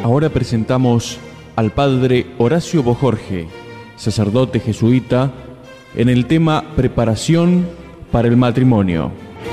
Ahora presentamos al padre Horacio Bojorge, sacerdote jesuita, en el tema Preparación para el matrimonio.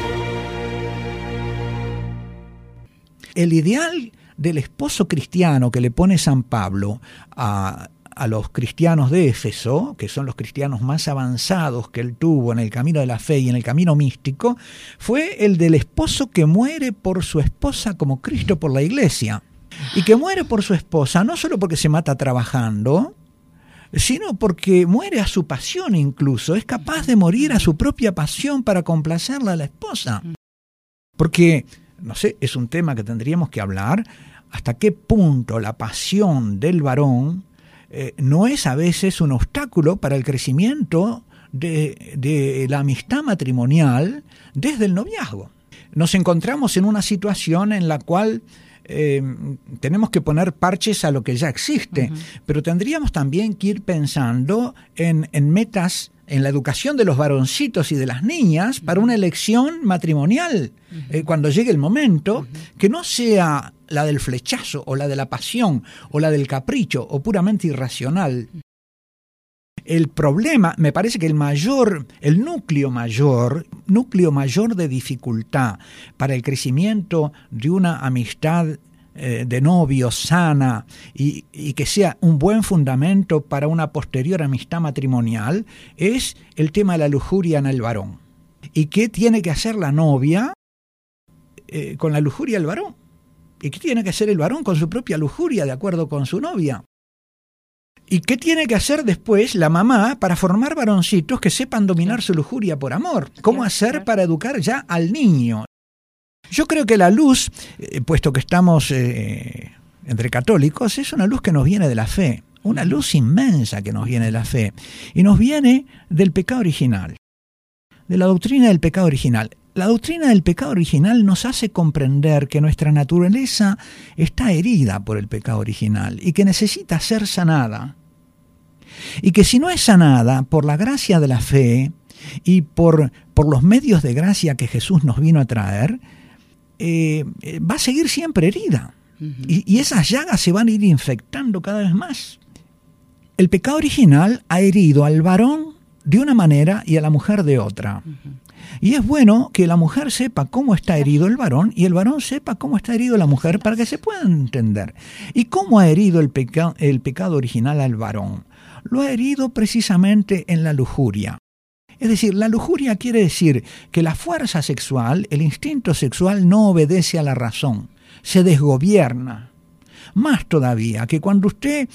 El ideal del esposo cristiano que le pone San Pablo a los cristianos de Éfeso, que son los cristianos más avanzados que él tuvo en el camino de la fe y en el camino místico, fue el del esposo que muere por su esposa como Cristo por la iglesia. Y que muere por su esposa no solo porque se mata trabajando, sino porque muere a su pasión incluso. Es capaz de morir a su propia pasión para complacerla a la esposa. Porque, no sé, es un tema que tendríamos que hablar, hasta qué punto la pasión del varón no es a veces un obstáculo para el crecimiento de la amistad matrimonial desde el noviazgo. Nos encontramos en una situación en la cual tenemos que poner parches a lo que ya existe, pero tendríamos también que ir pensando en metas, en la educación de los varoncitos y de las niñas para una elección matrimonial, cuando llegue el momento, que no sea la del flechazo o la de la pasión o la del capricho o puramente irracional. El problema, me parece que el núcleo mayor de dificultad para el crecimiento de una amistad de novios sana y que sea un buen fundamento para una posterior amistad matrimonial es el tema de la lujuria en el varón. ¿Y qué tiene que hacer la novia con la lujuria del varón? ¿Y qué tiene que hacer el varón con su propia lujuria de acuerdo con su novia? ¿Y qué tiene que hacer después la mamá para formar varoncitos que sepan dominar su lujuria por amor? ¿Cómo hacer para educar ya al niño? Yo creo que la luz, puesto que estamos entre católicos, es una luz que nos viene de la fe, una luz inmensa que nos viene de la fe, y nos viene del pecado original, de la doctrina del pecado original. La doctrina del pecado original nos hace comprender que nuestra naturaleza está herida por el pecado original y que necesita ser sanada. Y que si no es sanada por la gracia de la fe y por los medios de gracia que Jesús nos vino a traer, va a seguir siempre herida. Y esas llagas se van a ir infectando cada vez más. El pecado original ha herido al varón de una manera y a la mujer de otra. Y es bueno que la mujer sepa cómo está herido el varón y el varón sepa cómo está herido la mujer para que se puedan entender. ¿Y cómo ha herido el pecado original al varón? Lo ha herido precisamente en la lujuria. Es decir, la lujuria quiere decir que la fuerza sexual, el instinto sexual no obedece a la razón, se desgobierna. Más todavía, que cuando usted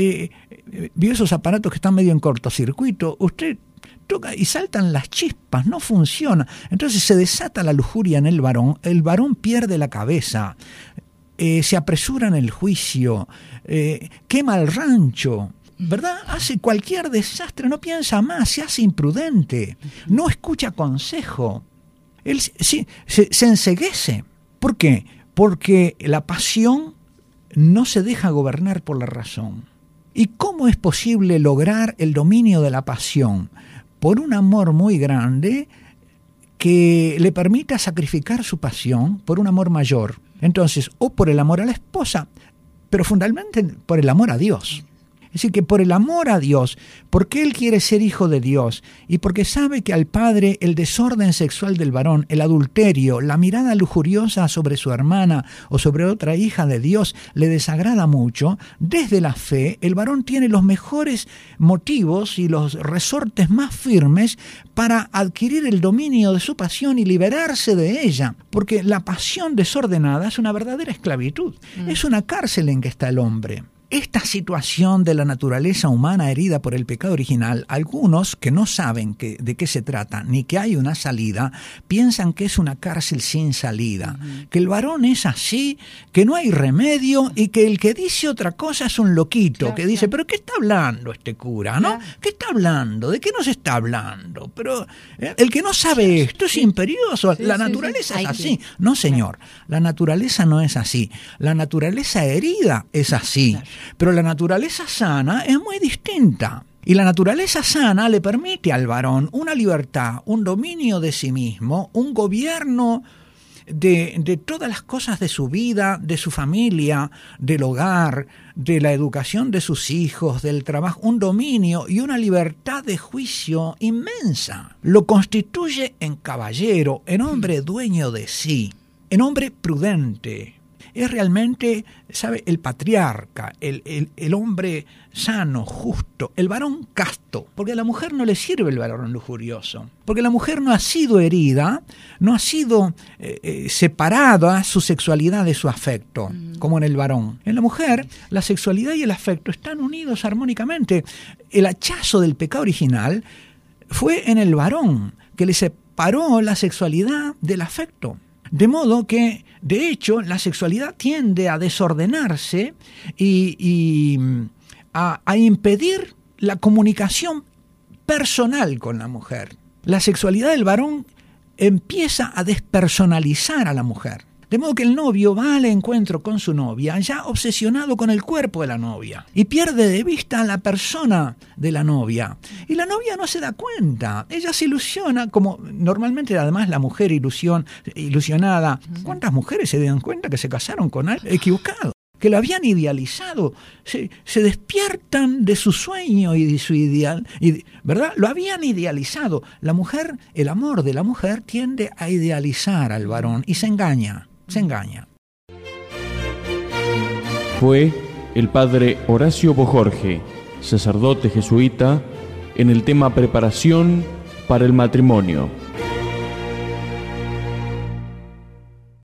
vio esos aparatos que están medio en cortocircuito, usted toca y saltan las chispas, no funciona. Entonces se desata la lujuria en el varón pierde la cabeza, se apresura en el juicio, quema el rancho, ¿verdad? Hace cualquier desastre, no piensa más, se hace imprudente, no escucha consejo. Él se enceguece. ¿Por qué? Porque la pasión no se deja gobernar por la razón. ¿Y cómo es posible lograr el dominio de la pasión? Por un amor muy grande que le permita sacrificar su pasión por un amor mayor. Entonces, o por el amor a la esposa, pero fundamentalmente por el amor a Dios. Es decir, que por el amor a Dios, porque él quiere ser hijo de Dios y porque sabe que al padre el desorden sexual del varón, el adulterio, la mirada lujuriosa sobre su hermana o sobre otra hija de Dios le desagrada mucho, desde la fe el varón tiene los mejores motivos y los resortes más firmes para adquirir el dominio de su pasión y liberarse de ella, porque la pasión desordenada es una verdadera esclavitud, es una cárcel en que está el hombre. Esta situación de la naturaleza humana herida por el pecado original, algunos que no saben de qué se trata, ni que hay una salida, piensan que es una cárcel sin salida, que el varón es así, que no hay remedio y que el que dice otra cosa es un loquito, que dice, ¿pero qué está hablando este cura? ¿No? ¿Qué está hablando? ¿De qué nos está hablando? Pero el que no sabe esto es imperioso, la naturaleza es así. No, señor, la naturaleza no es así, la naturaleza herida es así. Pero la naturaleza sana es muy distinta. Y la naturaleza sana le permite al varón una libertad, un dominio de sí mismo, un gobierno de todas las cosas de su vida, de su familia, del hogar, de la educación de sus hijos, del trabajo, un dominio y una libertad de juicio inmensa. Lo constituye en caballero, en hombre dueño de sí, en hombre prudente. Es realmente, ¿sabe?, el patriarca, el hombre sano, justo, el varón casto, porque a la mujer no le sirve el varón lujurioso, porque la mujer no ha sido herida, no ha sido separada su sexualidad de su afecto, como en el varón. En la mujer, la sexualidad y el afecto están unidos armónicamente. El hachazo del pecado original fue en el varón, que le separó la sexualidad del afecto. De modo que, de hecho, la sexualidad tiende a desordenarse y a impedir la comunicación personal con la mujer. La sexualidad del varón empieza a despersonalizar a la mujer. De modo que el novio va al encuentro con su novia ya obsesionado con el cuerpo de la novia y pierde de vista a la persona de la novia. Y la novia no se da cuenta, ella se ilusiona, como normalmente además la mujer ilusionada. ¿Cuántas mujeres se dan cuenta que se casaron con alguien equivocado? Que lo habían idealizado, se despiertan de su sueño y de su ideal, ¿verdad? Lo habían idealizado. La mujer, el amor de la mujer tiende a idealizar al varón y se engaña. Fue el padre Horacio Bojorge, sacerdote jesuita, en el tema preparación para el matrimonio.